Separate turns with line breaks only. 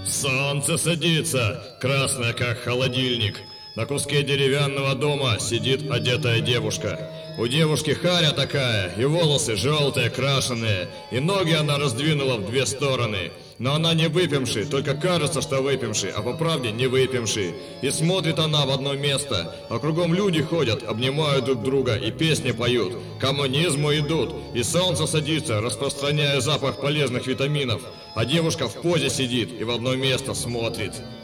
Солнце садится, красное как холодильник. На куске деревянного дома сидит одетая девушка. У девушки харя такая, и волосы желтые, крашеные, и ноги она раздвинула в две стороны. Но она не выпивший, только кажется, что выпивший, а по правде не выпивший. И смотрит она в одно место, а кругом люди ходят, обнимают друг друга и песни поют. К коммунизму идут, и солнце садится, распространяя запах полезных витаминов. А девушка в позе сидит и в одно место смотрит.